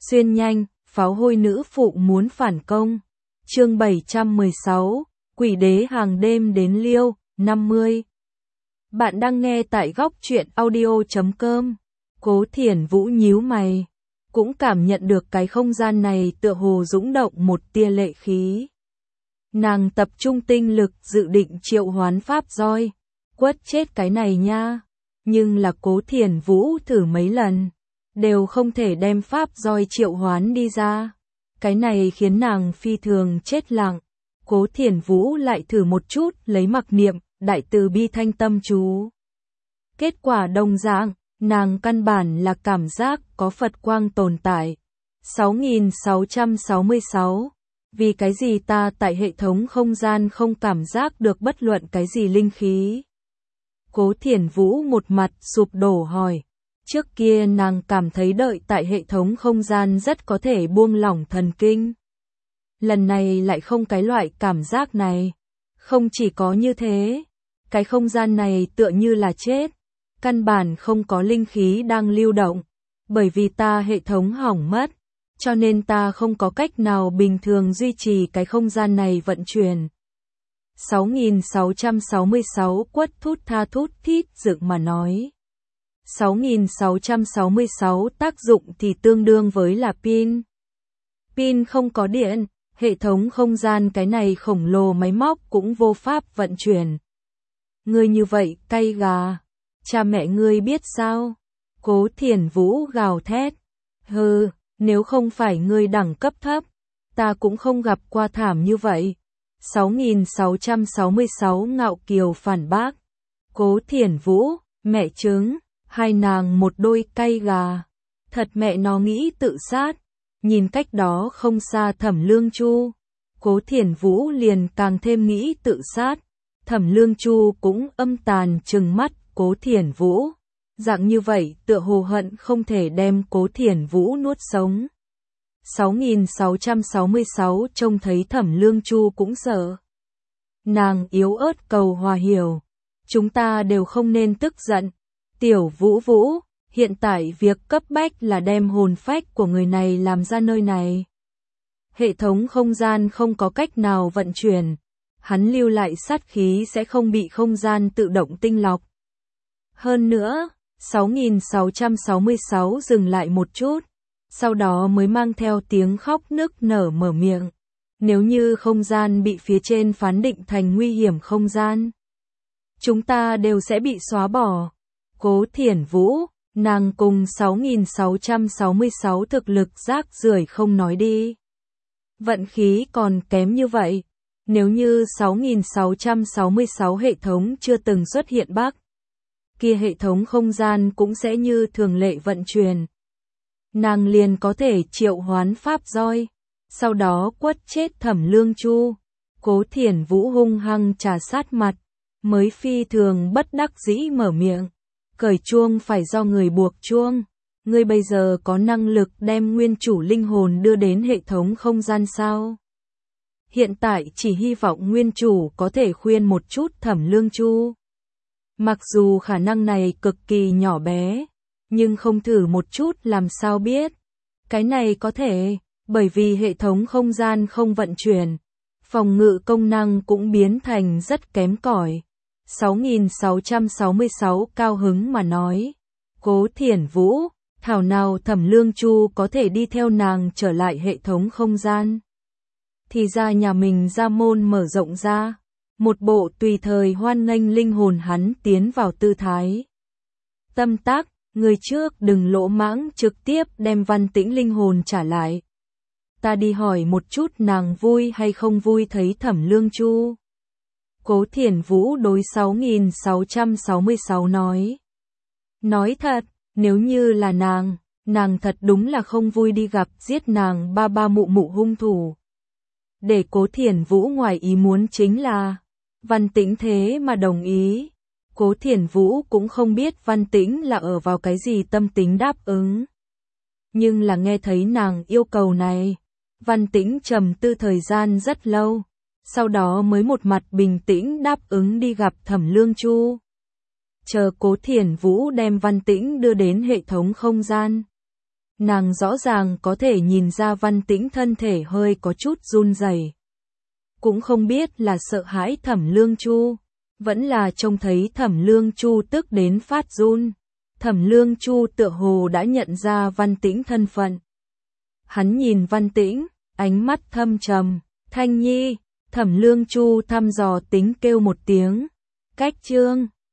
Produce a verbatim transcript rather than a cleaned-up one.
Xuyên nhanh, pháo hôi nữ phụ muốn phản công. Chương bảy trăm mười sáu, Quỷ đế hàng đêm đến Liêu, năm mươi. Bạn đang nghe tại góc truyện audio chấm com. Cố Thiển Vũ nhíu mày, cũng cảm nhận được cái không gian này tựa hồ dũng động một tia lệ khí. Nàng tập trung tinh lực dự định triệu hoán pháp roi, quất chết cái này nha. Nhưng là Cố Thiển Vũ thử mấy lần, đều không thể đem pháp roi triệu hoán đi ra. Cái này khiến nàng phi thường chết lặng. Cố Thiển Vũ lại thử một chút lấy mặc niệm, đại từ bi thanh tâm chú. Kết quả đồng dạng, nàng căn bản là cảm giác có Phật quang tồn tại. sáu nghìn sáu trăm sáu mươi sáu. Vì cái gì ta tại hệ thống không gian không cảm giác được bất luận cái gì linh khí? Cố Thiển Vũ một mặt sụp đổ hỏi. Trước kia nàng cảm thấy đợi tại hệ thống không gian rất có thể buông lỏng thần kinh. Lần này lại không cái loại cảm giác này. Không chỉ có như thế, cái không gian này tựa như là chết. Căn bản không có linh khí đang lưu động. Bởi vì ta hệ thống hỏng mất, cho nên ta không có cách nào bình thường duy trì cái không gian này vận chuyển. sáu nghìn sáu trăm sáu mươi sáu quất thút tha thút thít dựng mà nói. sáu nghìn sáu trăm sáu mươi sáu tác dụng thì tương đương với là pin. Pin không có điện, hệ thống không gian cái này khổng lồ máy móc cũng vô pháp vận chuyển. Ngươi như vậy cay gà, cha mẹ ngươi biết sao? Cố Thiển Vũ gào thét. Hừ, nếu không phải ngươi đẳng cấp thấp, ta cũng không gặp qua thảm như vậy. sáu nghìn sáu trăm sáu mươi sáu ngạo kiều phản bác. Cố Thiển Vũ, mẹ chứng, hai nàng một đôi cay gà. Thật mẹ nó nghĩ tự sát. Nhìn cách đó không xa Thẩm Lương Chu, Cố Thiển Vũ liền càng thêm nghĩ tự sát. Thẩm Lương Chu cũng âm tàn trừng mắt Cố Thiển Vũ. Dạng như vậy tựa hồ hận không thể đem Cố Thiển Vũ nuốt sống. sáu nghìn sáu trăm sáu mươi sáu trông thấy Thẩm Lương Chu cũng sợ. Nàng yếu ớt cầu hòa hiểu. Chúng ta đều không nên tức giận. Tiểu Vũ Vũ, hiện tại việc cấp bách là đem hồn phách của người này làm ra nơi này. Hệ thống không gian không có cách nào vận chuyển. Hắn lưu lại sát khí sẽ không bị không gian tự động tinh lọc. Hơn nữa, sáu nghìn sáu trăm sáu mươi sáu dừng lại một chút, sau đó mới mang theo tiếng khóc nức nở mở miệng. Nếu như không gian bị phía trên phán định thành nguy hiểm không gian, chúng ta đều sẽ bị xóa bỏ. Cố Thiển Vũ, nàng cùng sáu nghìn sáu trăm sáu mươi sáu thực lực rác rưởi không nói đi. Vận khí còn kém như vậy. Nếu như sáu nghìn sáu trăm sáu mươi sáu hệ thống chưa từng xuất hiện bug, kia hệ thống không gian cũng sẽ như thường lệ vận chuyển. Nàng liền có thể triệu hoán pháp roi, sau đó quất chết Thẩm Lương Chu. Cố Thiển Vũ hung hăng trà sát mặt, mới phi thường bất đắc dĩ mở miệng. Cởi chuông phải do người buộc chuông. Ngươi bây giờ có năng lực đem nguyên chủ linh hồn đưa đến hệ thống không gian sao? Hiện tại chỉ hy vọng nguyên chủ có thể khuyên một chút Thẩm Lương Chu. Mặc dù khả năng này cực kỳ nhỏ bé, nhưng không thử một chút làm sao biết. Cái này có thể, bởi vì hệ thống không gian không vận chuyển, phòng ngự công năng cũng biến thành rất kém cỏi. sáu nghìn sáu trăm sáu mươi sáu cao hứng mà nói. Cố Thiển Vũ, thảo nào Thẩm Lương Chu có thể đi theo nàng trở lại hệ thống không gian. Thì ra nhà mình ra môn mở rộng ra, một bộ tùy thời hoan nghênh linh hồn hắn tiến vào tư thái. Tâm tác, người trước đừng lỗ mãng trực tiếp đem Văn Tĩnh linh hồn trả lại. Ta đi hỏi một chút nàng vui hay không vui thấy Thẩm Lương Chu. Cố Thiển Vũ đối sáu nghìn sáu trăm sáu mươi sáu nói. Nói thật, nếu như là nàng, nàng thật đúng là không vui đi gặp giết nàng ba ba mụ mụ hung thủ. Để Cố Thiển Vũ ngoài ý muốn chính là, Văn Tĩnh thế mà đồng ý. Cố Thiển Vũ cũng không biết Văn Tĩnh là ở vào cái gì tâm tính đáp ứng. Nhưng là nghe thấy nàng yêu cầu này, Văn Tĩnh trầm tư thời gian rất lâu, sau đó mới một mặt bình tĩnh đáp ứng đi gặp Thẩm Lương Chu. Chờ Cố Thiển Vũ đem Văn Tĩnh đưa đến hệ thống không gian. Nàng rõ ràng có thể nhìn ra Văn Tĩnh thân thể hơi có chút run rẩy. Cũng không biết là sợ hãi Thẩm Lương Chu, vẫn là trông thấy Thẩm Lương Chu tức đến phát run. Thẩm Lương Chu tựa hồ đã nhận ra Văn Tĩnh thân phận. Hắn nhìn Văn Tĩnh, ánh mắt thâm trầm, Thanh Nhi, Thẩm Lương Chu thăm dò tính kêu một tiếng, cách trương.